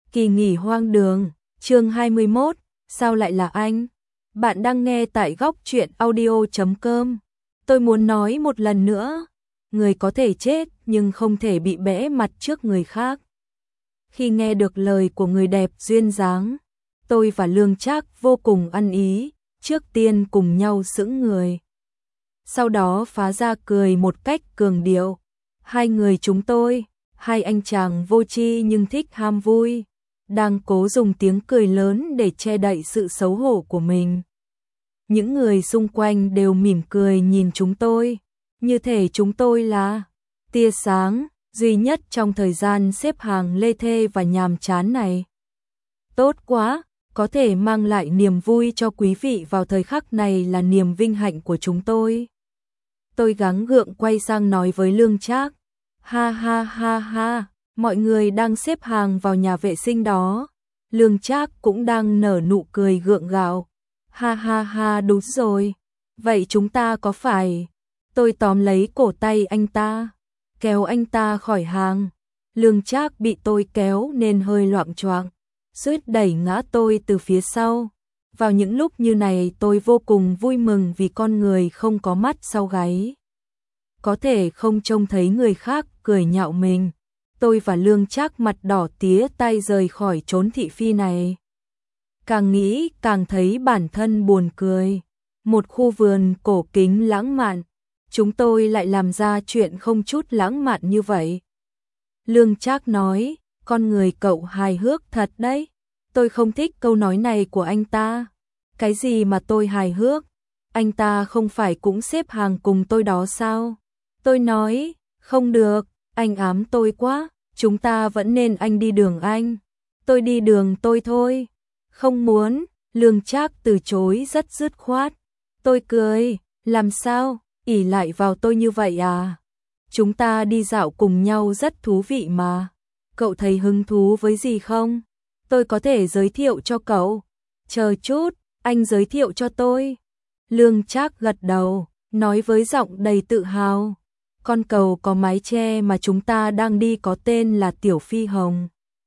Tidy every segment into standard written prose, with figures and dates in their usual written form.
Kỳ nghỉ hoang đường, chương 21, sao lại là anh? Bạn đang nghe tại góc truyện audio.com. Tôi muốn nói một lần nữa, người có thể chết nhưng không thể bị bẽ mặt trước người khác. Khi nghe được lời của người đẹp duyên dáng, tôi và Lương Trác vô cùng ăn ý, trước tiên cùng nhau sững người. Sau đó phá ra cười một cách cường điệu. Hai người chúng tôi, hai anh chàng vô tri nhưng thích ham vui, đang cố dùng tiếng cười lớn để che đậy sự xấu hổ của mình. Những người xung quanh đều mỉm cười nhìn chúng tôi, như thể chúng tôi là tia sáng duy nhất trong thời gian xếp hàng lê thê và nhàm chán này. Tốt quá, có thể mang lại niềm vui cho quý vị vào thời khắc này là niềm vinh hạnh của chúng tôi. Tôi gắng gượng quay sang nói với Lương Trác, ha ha ha ha, mọi người đang xếp hàng vào nhà vệ sinh đó. Lương Trác cũng đang nở nụ cười gượng gạo. Ha ha ha, đúng rồi. Vậy chúng ta có phải? Tôi tóm lấy cổ tay anh ta, kéo anh ta khỏi hàng. Lương Trác bị tôi kéo nên hơi loạng choạng, suýt đẩy ngã tôi từ phía sau. Vào những lúc như này tôi vô cùng vui mừng vì con người không có mắt sau gáy, có thể không trông thấy người khác cười nhạo mình. Tôi và Lương Trác mặt đỏ tía tay rời khỏi chốn thị phi này. Càng nghĩ càng thấy bản thân buồn cười. Một khu vườn cổ kính lãng mạn, chúng tôi lại làm ra chuyện không chút lãng mạn như vậy. Lương Trác nói, con người cậu hài hước thật đấy. Tôi không thích câu nói này của anh ta. Cái gì mà tôi hài hước? Anh ta không phải cũng xếp hàng cùng tôi đó sao? Tôi nói, không được, anh ám tôi quá, chúng ta vẫn nên anh đi đường anh. Tôi đi đường tôi thôi. Không muốn, Lương Trác từ chối rất dứt khoát. Tôi cười, làm sao, ỷ lại vào tôi như vậy à? Chúng ta đi dạo cùng nhau rất thú vị mà. Cậu thấy hứng thú với gì không? Tôi có thể giới thiệu cho cậu. Chờ chút, anh giới thiệu cho tôi. Lương Trác gật đầu, nói với giọng đầy tự hào. Con cầu có mái che mà chúng ta đang đi có tên là Tiểu Phi Hồng.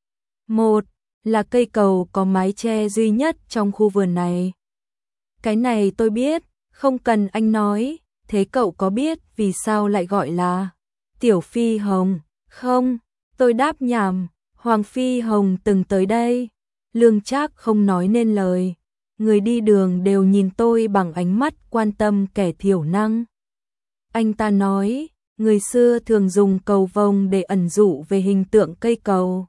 Một là cây cầu có mái che duy nhất trong khu vườn này. Cái này tôi biết, không cần anh nói. Thế cậu có biết vì sao lại gọi là Tiểu Phi Hồng? Không, tôi đáp nhảm. Hoàng Phi Hồng từng tới đây. Lương Trác không nói nên lời. Người đi đường đều nhìn tôi bằng ánh mắt quan tâm kẻ thiểu năng. Anh ta nói, người xưa thường dùng cầu vồng để ẩn dụ về hình tượng cây cầu.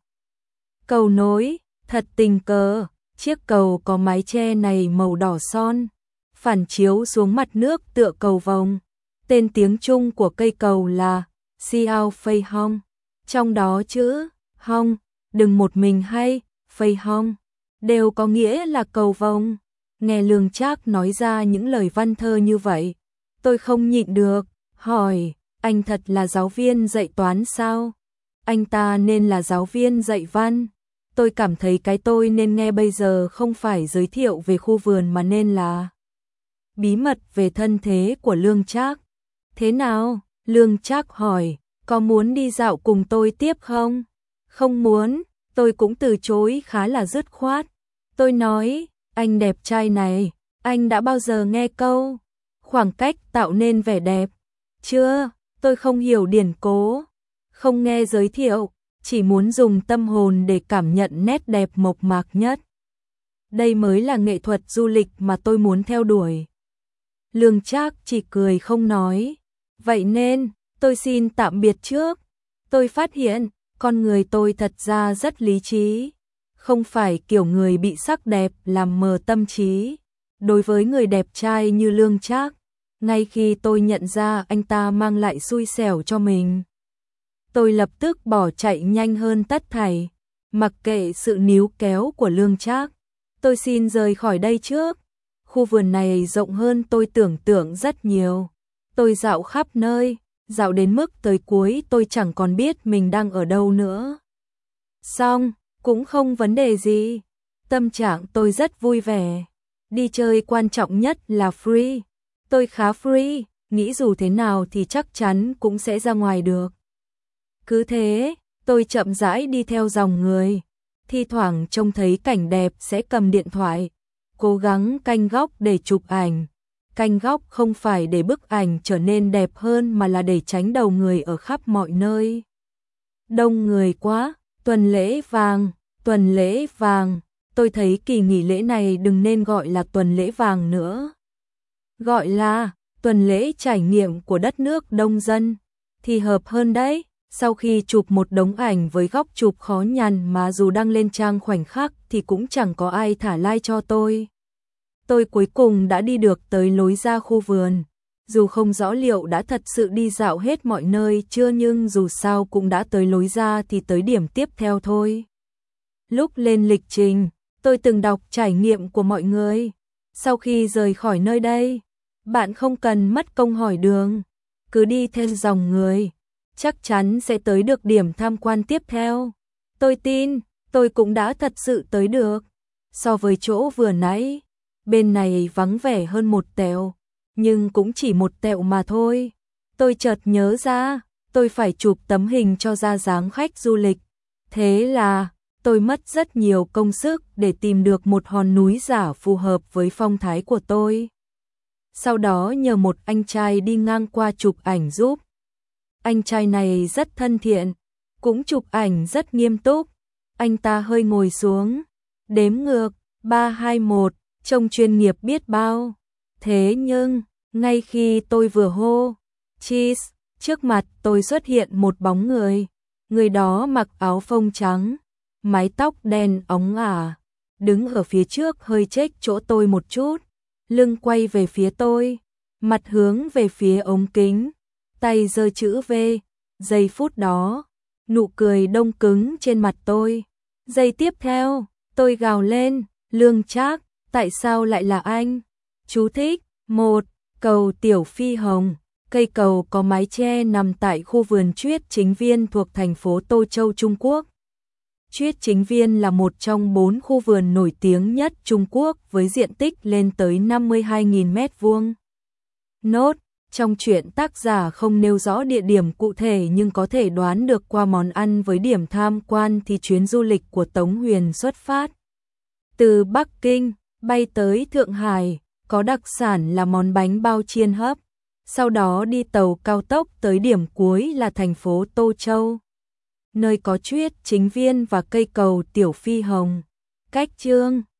Cầu nối, thật tình cờ, chiếc cầu có mái che này màu đỏ son, phản chiếu xuống mặt nước tựa cầu vồng. Tên tiếng Trung của cây cầu là Xiao Phây Hong, trong đó chữ Hong, đừng một mình hay Phây Hong, đều có nghĩa là cầu vồng. Nghe Lương Trác nói ra những lời văn thơ như vậy, tôi không nhịn được, hỏi, anh thật là giáo viên dạy toán sao? Anh ta nên là giáo viên dạy văn. Tôi cảm thấy cái tôi nên nghe bây giờ không phải giới thiệu về khu vườn mà nên là bí mật về thân thế của Lương Trác. Thế nào? Lương Trác hỏi, có muốn đi dạo cùng tôi tiếp không? Không muốn, tôi cũng từ chối khá là dứt khoát. Tôi nói, anh đẹp trai này, anh đã bao giờ nghe câu khoảng cách tạo nên vẻ đẹp? Chưa, tôi không hiểu điển cố, không nghe giới thiệu, chỉ muốn dùng tâm hồn để cảm nhận nét đẹp mộc mạc nhất. Đây mới là nghệ thuật du lịch mà tôi muốn theo đuổi. Lương Trác chỉ cười không nói. Vậy nên, tôi xin tạm biệt trước. Tôi phát hiện, con người tôi thật ra rất lý trí. Không phải kiểu người bị sắc đẹp làm mờ tâm trí. Đối với người đẹp trai như Lương Trác, ngay khi tôi nhận ra anh ta mang lại xui xẻo cho mình, tôi lập tức bỏ chạy nhanh hơn tất thảy. Mặc kệ sự níu kéo của Lương Trác, tôi xin rời khỏi đây trước. Khu vườn này rộng hơn tôi tưởng tượng rất nhiều. Tôi dạo khắp nơi, dạo đến mức tới cuối tôi chẳng còn biết mình đang ở đâu nữa. Xong, cũng không vấn đề gì. Tâm trạng tôi rất vui vẻ. Đi chơi quan trọng nhất là free. Tôi khá free, nghĩ dù thế nào thì chắc chắn cũng sẽ ra ngoài được. Cứ thế, tôi chậm rãi đi theo dòng người. thi thoảng trông thấy cảnh đẹp sẽ cầm điện thoại, cố gắng canh góc để chụp ảnh. Canh góc không phải để bức ảnh trở nên đẹp hơn mà là để tránh đầu người ở khắp mọi nơi. Đông người quá, tuần lễ vàng, tôi thấy kỳ nghỉ lễ này đừng nên gọi là tuần lễ vàng nữa. Gọi là tuần lễ trải nghiệm của đất nước đông dân thì hợp hơn đấy. Sau khi chụp một đống ảnh với góc chụp khó nhằn mà dù đăng lên trang khoảnh khắc thì cũng chẳng có ai thả like cho tôi. Tôi cuối cùng đã đi được tới lối ra khu vườn. Dù không rõ liệu đã thật sự đi dạo hết mọi nơi chưa nhưng dù sao cũng đã tới lối ra thì tới điểm tiếp theo thôi. Lúc lên lịch trình, tôi từng đọc trải nghiệm của mọi người. Sau khi rời khỏi nơi đây, bạn không cần mất công hỏi đường, cứ đi theo dòng người, chắc chắn sẽ tới được điểm tham quan tiếp theo. Tôi tin, tôi cũng đã thật sự tới được. So với chỗ vừa nãy, bên này vắng vẻ hơn một tẹo, nhưng cũng chỉ một tẹo mà thôi. Tôi chợt nhớ ra, tôi phải chụp tấm hình cho ra dáng khách du lịch. Thế là, tôi mất rất nhiều công sức để tìm được một hòn núi giả phù hợp với phong thái của tôi. Sau đó nhờ một anh trai đi ngang qua chụp ảnh giúp. Anh trai này rất thân thiện, cũng chụp ảnh rất nghiêm túc. Anh ta hơi ngồi xuống, đếm ngược, 3, 2, 1, trông chuyên nghiệp biết bao. Thế nhưng, ngay khi tôi vừa hô, cheese, trước mặt tôi xuất hiện một bóng người. Người đó mặc áo phông trắng, mái tóc đen óng ả, đứng ở phía trước hơi chếch chỗ tôi một chút, lưng quay về phía tôi, mặt hướng về phía ống kính, tay giơ chữ V. Giây phút đó, nụ cười đông cứng trên mặt tôi. Giây tiếp theo, tôi gào lên, Lương Trác, tại sao lại là anh? Chú thích, 1. Cầu Tiểu Phi Hồng. Cây cầu có mái che nằm tại khu vườn Chuyết Chính Viên thuộc thành phố Tô Châu, Trung Quốc. Chuyết Chính Viên là một trong 4 khu vườn nổi tiếng nhất Trung Quốc với diện tích lên tới 52.000 mét vuông. Nốt, trong truyện tác giả không nêu rõ địa điểm cụ thể nhưng có thể đoán được qua món ăn với điểm tham quan thì chuyến du lịch của Tống Huyền xuất phát từ Bắc Kinh, bay tới Thượng Hải, có đặc sản là món bánh bao chiên hấp. Sau đó đi tàu cao tốc tới điểm cuối là thành phố Tô Châu, nơi có Chuyết Chính Viên và cây cầu Tiểu Phi Hồng. Cách chương